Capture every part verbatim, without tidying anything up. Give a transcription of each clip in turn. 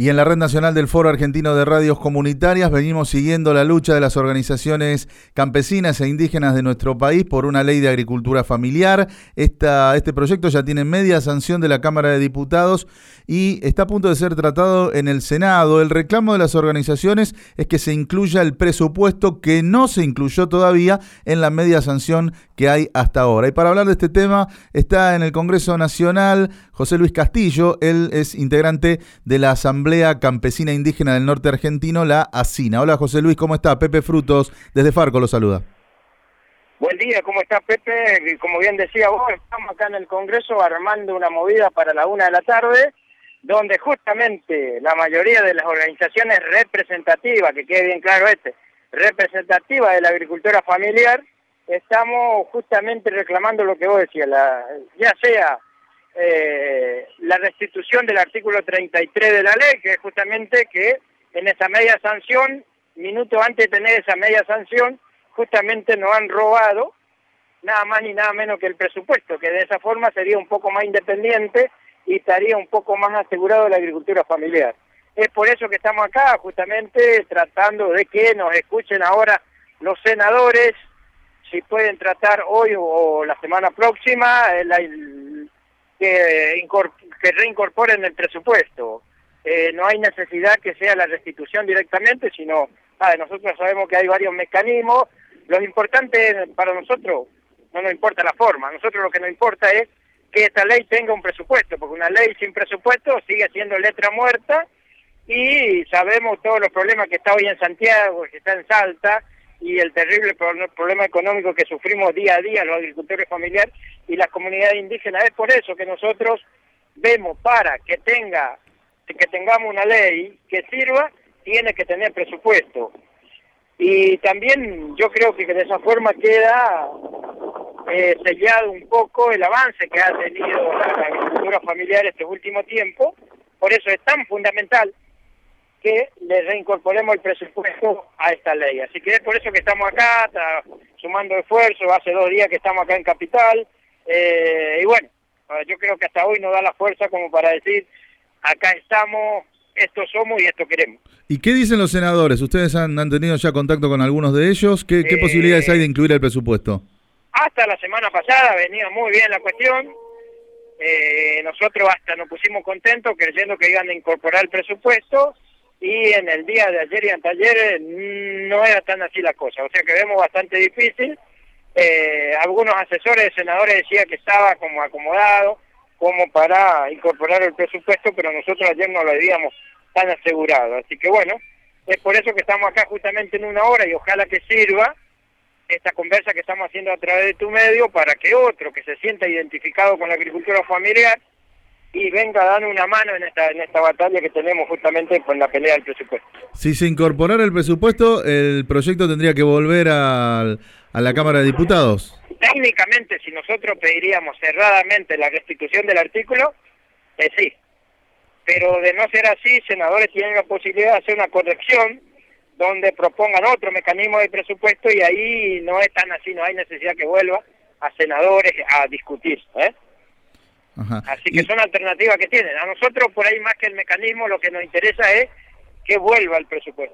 Y en la Red Nacional del Foro Argentino de Radios Comunitarias venimos siguiendo la lucha de las organizaciones campesinas e indígenas de nuestro país por una ley de agricultura familiar. Esta, este proyecto ya tiene media sanción de la Cámara de Diputados y está a punto de ser tratado en el Senado. El reclamo de las organizaciones es que se incluya el presupuesto que no se incluyó todavía en la media sanción que hay hasta ahora. Y para hablar de este tema está en el Congreso Nacional José Luis Castillo. Él es integrante de la Asamblea Campesina Indígena del Norte Argentino, la ASINA. Hola José Luis, ¿cómo está? Pepe Frutos, desde Farco lo saluda. Buen día, ¿cómo está Pepe? Como bien decía vos, estamos acá en el Congreso armando una movida para la una de la tarde, donde justamente la mayoría de las organizaciones representativas, que quede bien claro este, representativas de la agricultura familiar, estamos justamente reclamando lo que vos decías, la, ya sea eh, la restitución del artículo treinta y tres de la ley, que es justamente que en esa media sanción, minutos antes de tener esa media sanción, justamente nos han robado nada más ni nada menos que el presupuesto, que de esa forma sería un poco más independiente y estaría un poco más asegurado la agricultura familiar. Es por eso que estamos acá, justamente tratando de que nos escuchen ahora los senadores, si pueden tratar hoy o, o la semana próxima, el, el, que, que reincorporen el presupuesto. Eh, no hay necesidad que sea la restitución directamente, sino, ah, nosotros sabemos que hay varios mecanismos. Lo importante para nosotros, no nos importa la forma, a nosotros lo que nos importa es que esta ley tenga un presupuesto, porque una ley sin presupuesto sigue siendo letra muerta, y sabemos todos los problemas que está hoy en Santiago, que está en Salta, y el terrible problema económico que sufrimos día a día los agricultores familiares y las comunidades indígenas. Es por eso que nosotros vemos, para que tenga que tengamos una ley que sirva, tiene que tener presupuesto. Y también yo creo que de esa forma queda eh, sellado un poco el avance que ha tenido la agricultura familiar este último tiempo. Por eso es tan fundamental que le reincorporemos el presupuesto a esta ley. Así que es por eso que estamos acá, está sumando esfuerzos. Hace dos días que estamos acá en Capital, eh, y bueno, yo creo que hasta hoy nos da la fuerza como para decir, acá estamos, esto somos y esto queremos. ¿Y qué dicen los senadores? ¿Ustedes han, han tenido ya contacto con algunos de ellos? ¿Qué, qué eh, posibilidades hay de incluir el presupuesto? Hasta la semana pasada venía muy bien la cuestión. Eh, nosotros hasta nos pusimos contentos creyendo que iban a incorporar el presupuesto, y en el día de ayer y anteayer no era tan así la cosa. O sea que vemos bastante difícil. Eh, algunos asesores de senadores decían que estaba como acomodado como para incorporar el presupuesto, pero nosotros ayer no lo habíamos tan asegurado. Así que bueno, es por eso que estamos acá justamente en una hora, y ojalá que sirva esta conversa que estamos haciendo a través de tu medio para que otro que se sienta identificado con la agricultura familiar y venga a dar una mano en esta en esta batalla que tenemos justamente con la pelea del presupuesto. Si se incorporara el presupuesto, el proyecto tendría que volver a, a la Cámara de Diputados. Técnicamente, si nosotros pediríamos cerradamente la restitución del artículo, eh, sí. Pero de no ser así, senadores tienen la posibilidad de hacer una corrección donde propongan otro mecanismo de presupuesto, y ahí no es tan así, no hay necesidad que vuelva a senadores a discutir, ¿eh? Ajá. Así que y... son alternativas que tienen. A nosotros, por ahí más que el mecanismo, lo que nos interesa es que vuelva el presupuesto.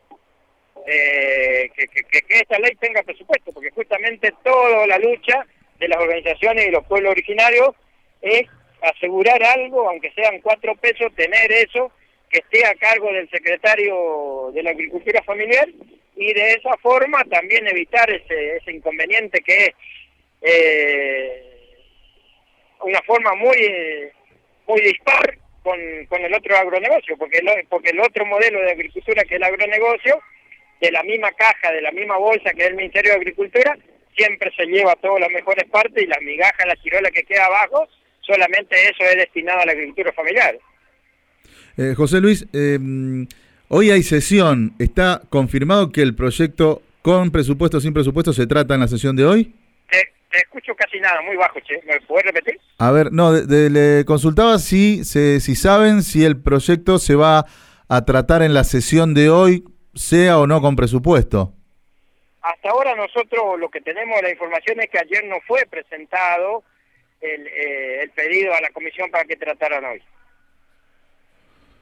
Eh, que, que, que esta ley tenga presupuesto, porque justamente toda la lucha de las organizaciones y los pueblos originarios es asegurar algo, aunque sean cuatro pesos, tener eso, que esté a cargo del secretario de la agricultura familiar, y de esa forma también evitar ese, ese inconveniente que es eh, una forma muy muy dispar con, con el otro agronegocio, porque el, porque el otro modelo de agricultura, que es el agronegocio, de la misma caja, de la misma bolsa que es el Ministerio de Agricultura, siempre se lleva todas las mejores partes, y las migajas, la chirola que queda abajo, solamente eso es destinado a la agricultura familiar. Eh, José Luis, eh, hoy hay sesión. ¿Está confirmado que el proyecto con presupuesto o sin presupuesto se trata en la sesión de hoy? Te, te escucho casi nada, muy bajo, che. ¿Me puedes repetir? A ver, no, de, de, le consultaba si, se, si saben si el proyecto se va a tratar en la sesión de hoy, sea o no con presupuesto. Hasta ahora nosotros lo que tenemos, la información es que ayer no fue presentado el, eh, el pedido a la comisión para que trataran hoy.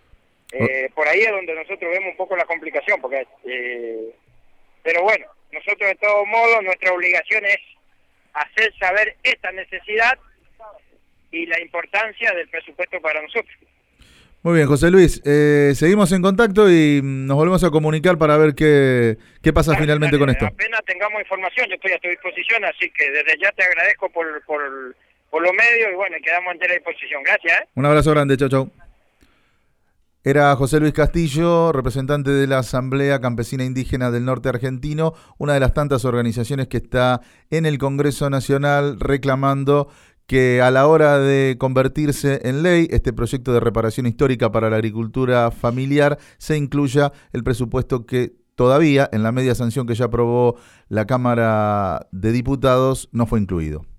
Eh, por ahí es donde nosotros vemos un poco la complicación, porque eh, pero bueno, nosotros de todos modos, nuestra obligación es hacer saber esta necesidad y la importancia del presupuesto para nosotros. Muy bien, José Luis, eh, seguimos en contacto y nos volvemos a comunicar para ver qué, qué pasa dale, finalmente dale, con esto. Apenas tengamos información, yo estoy a tu disposición, así que desde ya te agradezco por, por, por los medios y bueno, quedamos entera disposición. Gracias. ¿eh? Un abrazo grande, chau, chau. Era José Luis Castillo, representante de la Asamblea Campesina Indígena del Norte Argentino, una de las tantas organizaciones que está en el Congreso Nacional reclamando que a la hora de convertirse en ley este proyecto de reparación histórica para la agricultura familiar se incluya el presupuesto que todavía en la media sanción que ya aprobó la Cámara de Diputados no fue incluido.